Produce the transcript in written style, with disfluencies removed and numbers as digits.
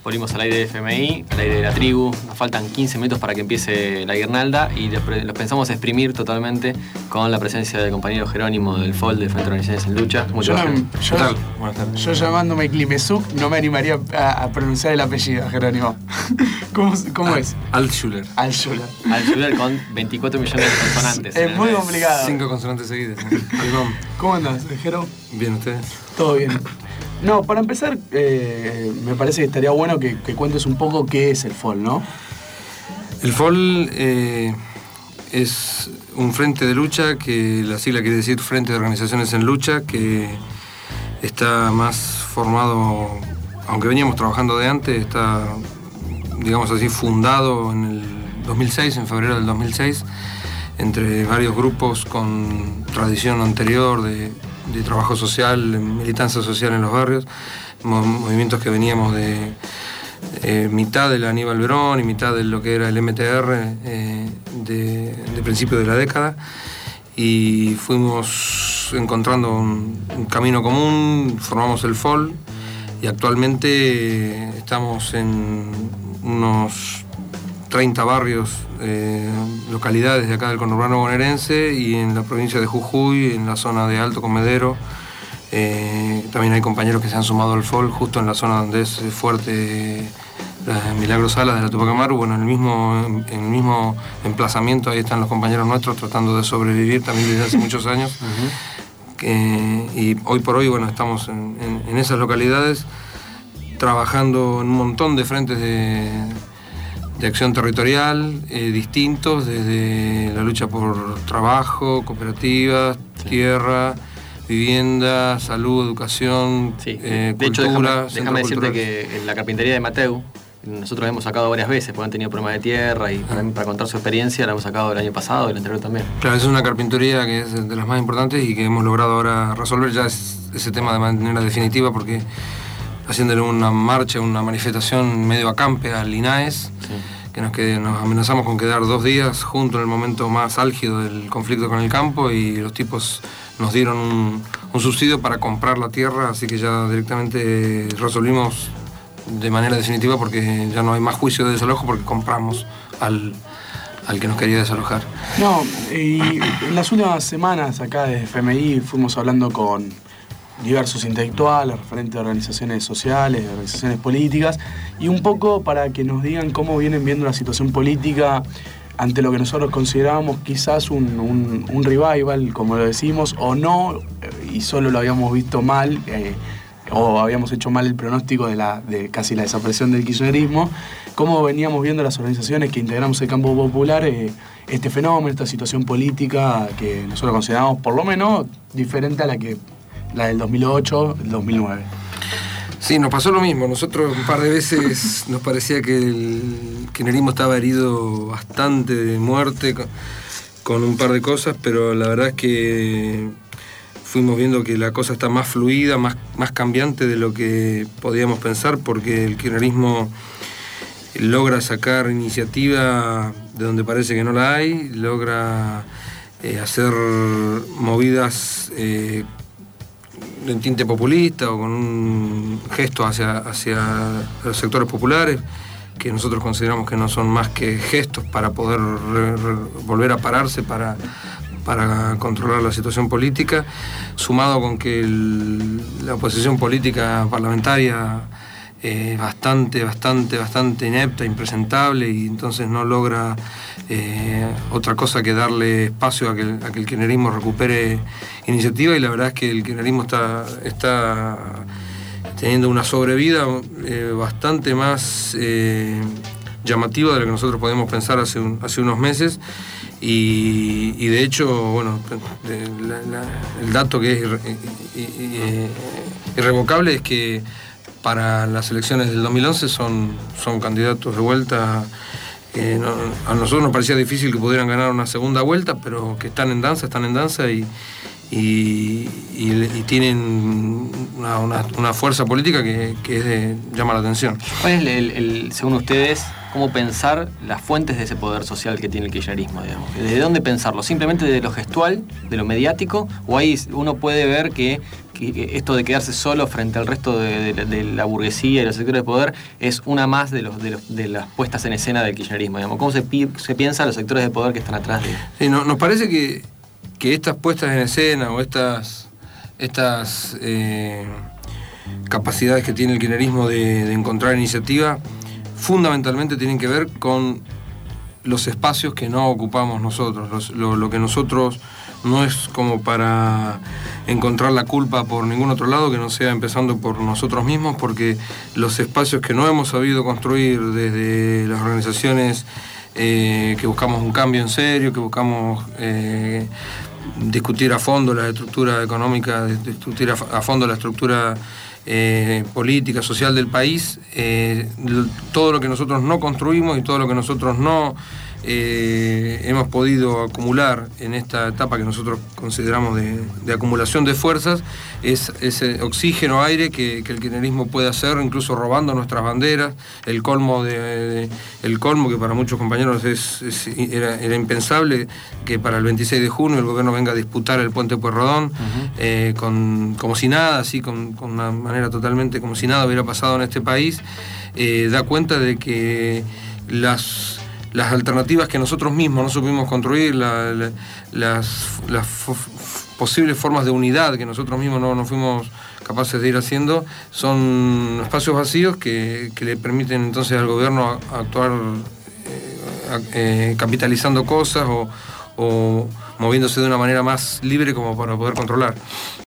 Volvimos al aire de FMI, al aire de la tribu. Nos faltan 15 minutos para que empiece la guirnalda y los pensamos exprimir totalmente con la presencia del compañero Jerónimo del FOL, del Frente de Organizaciones en Lucha. Yo llamándome Klimesuk no me animaría a pronunciar el apellido, Jerónimo. ¿Cómo es? Altschuler. Altschuler con 24 millones de consonantes. Es muy complicado. 5 consonantes seguidas. ¿Cómo andas, Jero? Bien, ¿ustedes? Todo bien. No, para empezar, me parece que estaría bueno que cuentes un poco qué es el FOL, ¿no? El FOL es un frente de lucha, que la sigla quiere decir Frente de Organizaciones en Lucha, que está más formado, aunque veníamos trabajando de antes, está, digamos así, fundado en el 2006, en febrero del 2006, entre varios grupos con tradición anterior de trabajo social, militancia social en los barrios, movimientos que veníamos de mitad del Aníbal Verón y mitad de lo que era el MTR de principio de la década, y fuimos encontrando un camino común, formamos el FOL y actualmente estamos en unos 30 barrios, localidades de acá del conurbano bonaerense y en la provincia de Jujuy, en la zona de Alto Comedero. También hay compañeros que se han sumado al FOL justo en la zona donde es fuerte Milagro Salas de la Tupac Amaru. Bueno, en el mismo emplazamiento ahí están los compañeros nuestros tratando de sobrevivir también desde hace muchos años. Y hoy por hoy, bueno, estamos en esas localidades trabajando en un montón de frentes de acción territorial, distintos, desde la lucha por trabajo, cooperativas, tierra, vivienda, salud, educación, de hecho, déjame decirte que en la carpintería de Mateu, nosotros hemos sacado varias veces, porque han tenido problemas de tierra y para contar su experiencia la hemos sacado el año pasado y el anterior también. Claro, es una carpintería que es de las más importantes y que hemos logrado ahora resolver ya ese tema de manera definitiva, porque haciéndole una marcha, una manifestación medio acampe al INAES, que nos amenazamos con quedar 2 días juntos en el momento más álgido del conflicto con el campo, y los tipos nos dieron un subsidio para comprar la tierra, así que ya directamente resolvimos de manera definitiva, porque ya no hay más juicio de desalojo porque compramos al que nos quería desalojar. No, y en las últimas semanas acá desde FMI fuimos hablando con diversos intelectuales, referentes de organizaciones sociales, de organizaciones políticas, y un poco para que nos digan cómo vienen viendo la situación política ante lo que nosotros considerábamos quizás un revival, como lo decimos, o no, y solo lo habíamos visto mal, o habíamos hecho mal el pronóstico de casi la desaparición del kirchnerismo. Cómo veníamos viendo las organizaciones que integramos el campo popular este fenómeno, esta situación política que nosotros consideramos por lo menos diferente a la del 2008, el 2009. Sí, nos pasó lo mismo. Nosotros un par de veces nos parecía que el kirchnerismo estaba herido bastante de muerte con un par de cosas, pero la verdad es que fuimos viendo que la cosa está más fluida, más cambiante de lo que podíamos pensar, porque el kirchnerismo logra sacar iniciativa de donde parece que no la hay, logra hacer movidas en tinte populista o con un gesto hacia los sectores populares, que nosotros consideramos que no son más que gestos para poder volver a pararse para controlar la situación política, sumado con que la oposición política parlamentaria es bastante inepta, impresentable, y entonces no logra otra cosa que darle espacio a que el kirchnerismo recupere iniciativa, y la verdad es que el kirchnerismo está teniendo una sobrevida bastante más llamativa de lo que nosotros podíamos pensar hace unos meses. Y de hecho, bueno, el dato que es irrevocable es que para las elecciones del 2011 son candidatos de vuelta. A nosotros nos parecía difícil que pudieran ganar una segunda vuelta, pero que están en danza y tienen una fuerza política que llama la atención. ¿Cuál es según ustedes, cómo pensar las fuentes de ese poder social que tiene el kirchnerismo, digamos. ¿Desde dónde pensarlo? ¿Simplemente de lo gestual, de lo mediático? ¿O ahí uno puede ver que esto de quedarse solo frente al resto de la burguesía y los sectores de poder es una más de las puestas en escena del kirchnerismo, digamos? ¿Cómo se piensa los sectores de poder que están atrás de...? Sí, nos parece que estas puestas en escena o estas capacidades que tiene el kirchnerismo de encontrar iniciativa fundamentalmente tienen que ver con los espacios que no ocupamos nosotros, lo que nosotros no es como para encontrar la culpa por ningún otro lado que no sea empezando por nosotros mismos, porque los espacios que no hemos sabido construir desde las organizaciones que buscamos un cambio en serio, que buscamos discutir a fondo la estructura económica, discutir a fondo la estructura política, social del país, todo lo que nosotros no construimos y todo lo que nosotros no hemos podido acumular en esta etapa que nosotros consideramos de acumulación de fuerzas, es ese oxígeno, aire que el kirchnerismo puede hacer, incluso robando nuestras banderas, el colmo que para muchos compañeros era impensable, que para el 26 de junio el gobierno venga a disputar el puente Pueyrredón, como si nada, así con una manera totalmente como si nada hubiera pasado en este país, da cuenta de que las alternativas que nosotros mismos no supimos construir, las posibles formas de unidad que nosotros mismos no fuimos capaces de ir haciendo, son espacios vacíos que le permiten entonces al gobierno actuar capitalizando cosas o moviéndose de una manera más libre como para poder controlar.